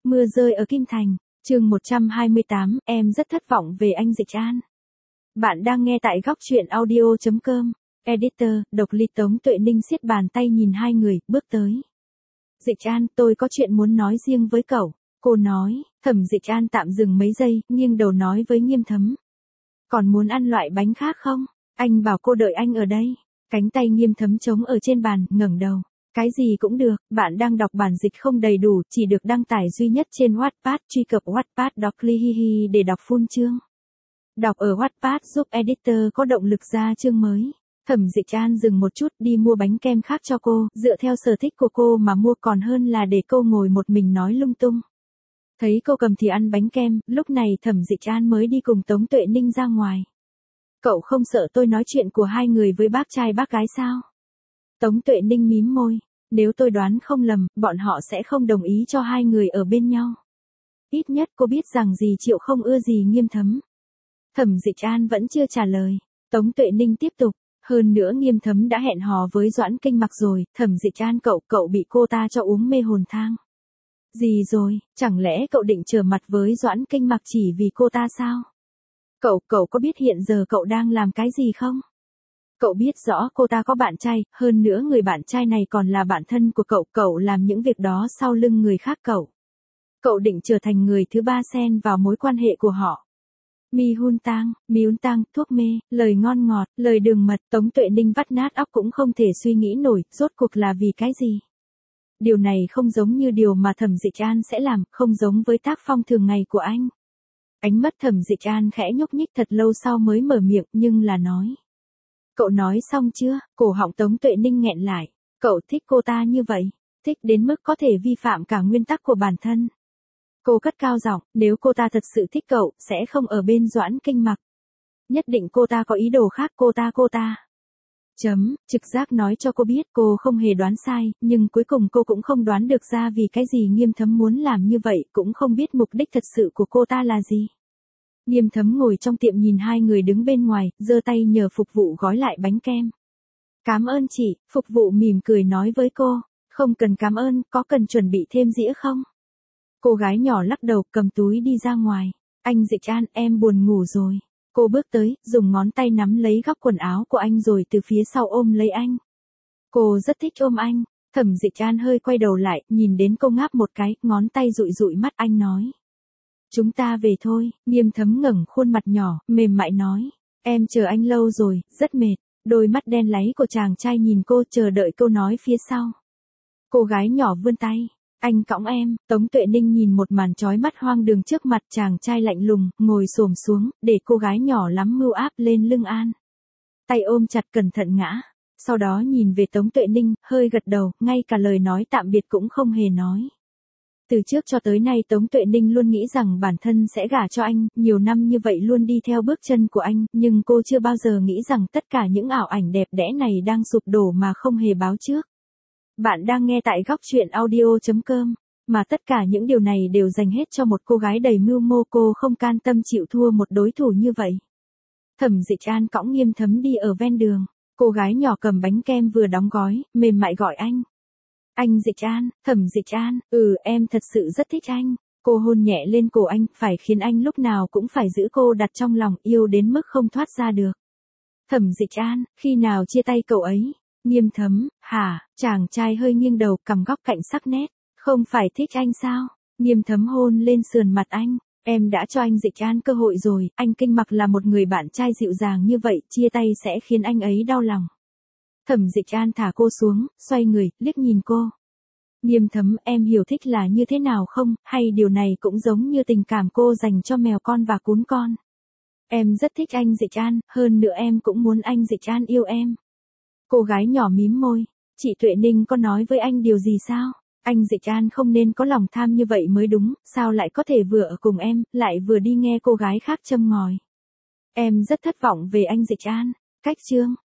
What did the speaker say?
Mưa rơi ở Kim Thành, chương 128, em rất thất vọng về anh Dịch An. Bạn đang nghe tại góc truyện audio.com. Editor, độc ly Tống Tuệ Ninh siết bàn tay nhìn hai người, bước tới. Dịch An, tôi có chuyện muốn nói riêng với cậu. Cô nói, Thẩm Dịch An tạm dừng mấy giây, nghiêng đầu nói với Nghiêm Thấm. Còn muốn ăn loại bánh khác không? Anh bảo cô đợi anh ở đây. Cánh tay Nghiêm Thấm trống ở trên bàn, ngẩng đầu. Cái gì cũng được, bạn đang đọc bản dịch không đầy đủ, chỉ được đăng tải duy nhất trên Wattpad, truy cập Wattpad Doclihihi để đọc full chương. Đọc ở Wattpad giúp editor có động lực ra chương mới. Thẩm Dịch An dừng một chút đi mua bánh kem khác cho cô, dựa theo sở thích của cô mà mua còn hơn là để cô ngồi một mình nói lung tung. Thấy cô cầm thì ăn bánh kem, lúc này Thẩm Dịch An mới đi cùng Tống Tuệ Ninh ra ngoài. Cậu không sợ tôi nói chuyện của hai người với bác trai bác gái sao? Tống Tuệ Ninh mím môi. Nếu tôi đoán không lầm, bọn họ sẽ không đồng ý cho hai người ở bên nhau. Ít nhất cô biết rằng dì Triệu không ưa gì Nghiêm Thấm. Thẩm Dịch An vẫn chưa trả lời. Tống Tuệ Ninh tiếp tục. Hơn nữa Nghiêm Thấm đã hẹn hò với Doãn Kinh Mặc rồi. Thẩm Dịch An cậu bị cô ta cho uống mê hồn thang. Gì rồi, chẳng lẽ cậu định trở mặt với Doãn Kinh Mặc chỉ vì cô ta sao? Cậu có biết hiện giờ cậu đang làm cái gì không? Cậu biết rõ cô ta có bạn trai, hơn nữa người bạn trai này còn là bạn thân của cậu làm những việc đó sau lưng người khác cậu. Cậu định trở thành người thứ ba xen vào mối quan hệ của họ. Mi hun tang, thuốc mê, lời ngon ngọt, lời đường mật, Tống Tuệ Ninh vắt nát óc cũng không thể suy nghĩ nổi, rốt cuộc là vì cái gì? Điều này không giống như điều mà Thẩm Dịch An sẽ làm, không giống với tác phong thường ngày của anh. Ánh mắt Thẩm Dịch An khẽ nhúc nhích thật lâu sau mới mở miệng, nhưng là nói. Cậu nói xong chưa? Cổ họng Tống Tuệ Ninh nghẹn lại. Cậu thích cô ta như vậy, thích đến mức có thể vi phạm cả nguyên tắc của bản thân. Cô cất cao giọng, nếu cô ta thật sự thích cậu, sẽ không ở bên Doãn Kinh Mặc. Nhất định cô ta có ý đồ khác cô ta. Trực giác nói cho cô biết cô không hề đoán sai, nhưng cuối cùng cô cũng không đoán được ra vì cái gì Nghiêm Thấm muốn làm như vậy, cũng không biết mục đích thật sự của cô ta là gì. Nghiêm Thấm ngồi trong tiệm nhìn hai người đứng bên ngoài, giơ tay nhờ phục vụ gói lại bánh kem. Cảm ơn chị, phục vụ mỉm cười nói với cô. Không cần cảm ơn, có cần chuẩn bị thêm dĩa không? Cô gái nhỏ lắc đầu cầm túi đi ra ngoài. Anh Dịch An, em buồn ngủ rồi. Cô bước tới, dùng ngón tay nắm lấy góc quần áo của anh rồi từ phía sau ôm lấy anh. Cô rất thích ôm anh. Thẩm Dịch An hơi quay đầu lại, nhìn đến cô ngáp một cái, ngón tay dụi mắt anh nói. Chúng ta về thôi. Nghiêm Thấm ngẩng khuôn mặt nhỏ, mềm mại nói. Em chờ anh lâu rồi, rất mệt. Đôi mắt đen láy của chàng trai nhìn cô chờ đợi câu nói phía sau. Cô gái nhỏ vươn tay. Anh cõng em. Tống Tuệ Ninh nhìn một màn chói mắt hoang đường trước mặt, chàng trai lạnh lùng, ngồi xổm xuống, để cô gái nhỏ lắm mưu áp lên lưng An. Tay ôm chặt cẩn thận ngã. Sau đó nhìn về Tống Tuệ Ninh, hơi gật đầu, ngay cả lời nói tạm biệt cũng không hề nói. Từ trước cho tới nay Tống Tuệ Ninh luôn nghĩ rằng bản thân sẽ gả cho anh, nhiều năm như vậy luôn đi theo bước chân của anh, nhưng cô chưa bao giờ nghĩ rằng tất cả những ảo ảnh đẹp đẽ này đang sụp đổ mà không hề báo trước. Bạn đang nghe tại góc truyện audio.com, mà tất cả những điều này đều dành hết cho một cô gái đầy mưu mô, cô không can tâm chịu thua một đối thủ như vậy. Thẩm Dịch An cõng Nghiêm Thấm đi ở ven đường, cô gái nhỏ cầm bánh kem vừa đóng gói, mềm mại gọi anh. Anh Dịch An, Thẩm Dịch An, em thật sự rất thích anh. Cô hôn nhẹ lên cổ anh, phải khiến anh lúc nào cũng phải giữ cô đặt trong lòng, yêu đến mức không thoát ra được. Thẩm Dịch An, khi nào chia tay cậu ấy? Nghiêm Thấm, hả? Chàng trai hơi nghiêng đầu, cằm góc cạnh sắc nét. Không phải thích anh sao? Nghiêm Thấm hôn lên sườn mặt anh. Em đã cho anh Dịch An cơ hội rồi, anh Kinh Mặc là một người bạn trai dịu dàng như vậy, chia tay sẽ khiến anh ấy đau lòng. Thẩm Dịch An thả cô xuống, xoay người, liếc nhìn cô. Nghiêm Thấm, em hiểu thích là như thế nào không, hay điều này cũng giống như tình cảm cô dành cho mèo con và cún con. Em rất thích anh Dịch An, hơn nữa em cũng muốn anh Dịch An yêu em. Cô gái nhỏ mím môi. Chị Tuệ Ninh có nói với anh điều gì sao? Anh Dịch An không nên có lòng tham như vậy mới đúng, sao lại có thể vừa ở cùng em, lại vừa đi nghe cô gái khác châm ngòi. Em rất thất vọng về anh Dịch An. Cách chương.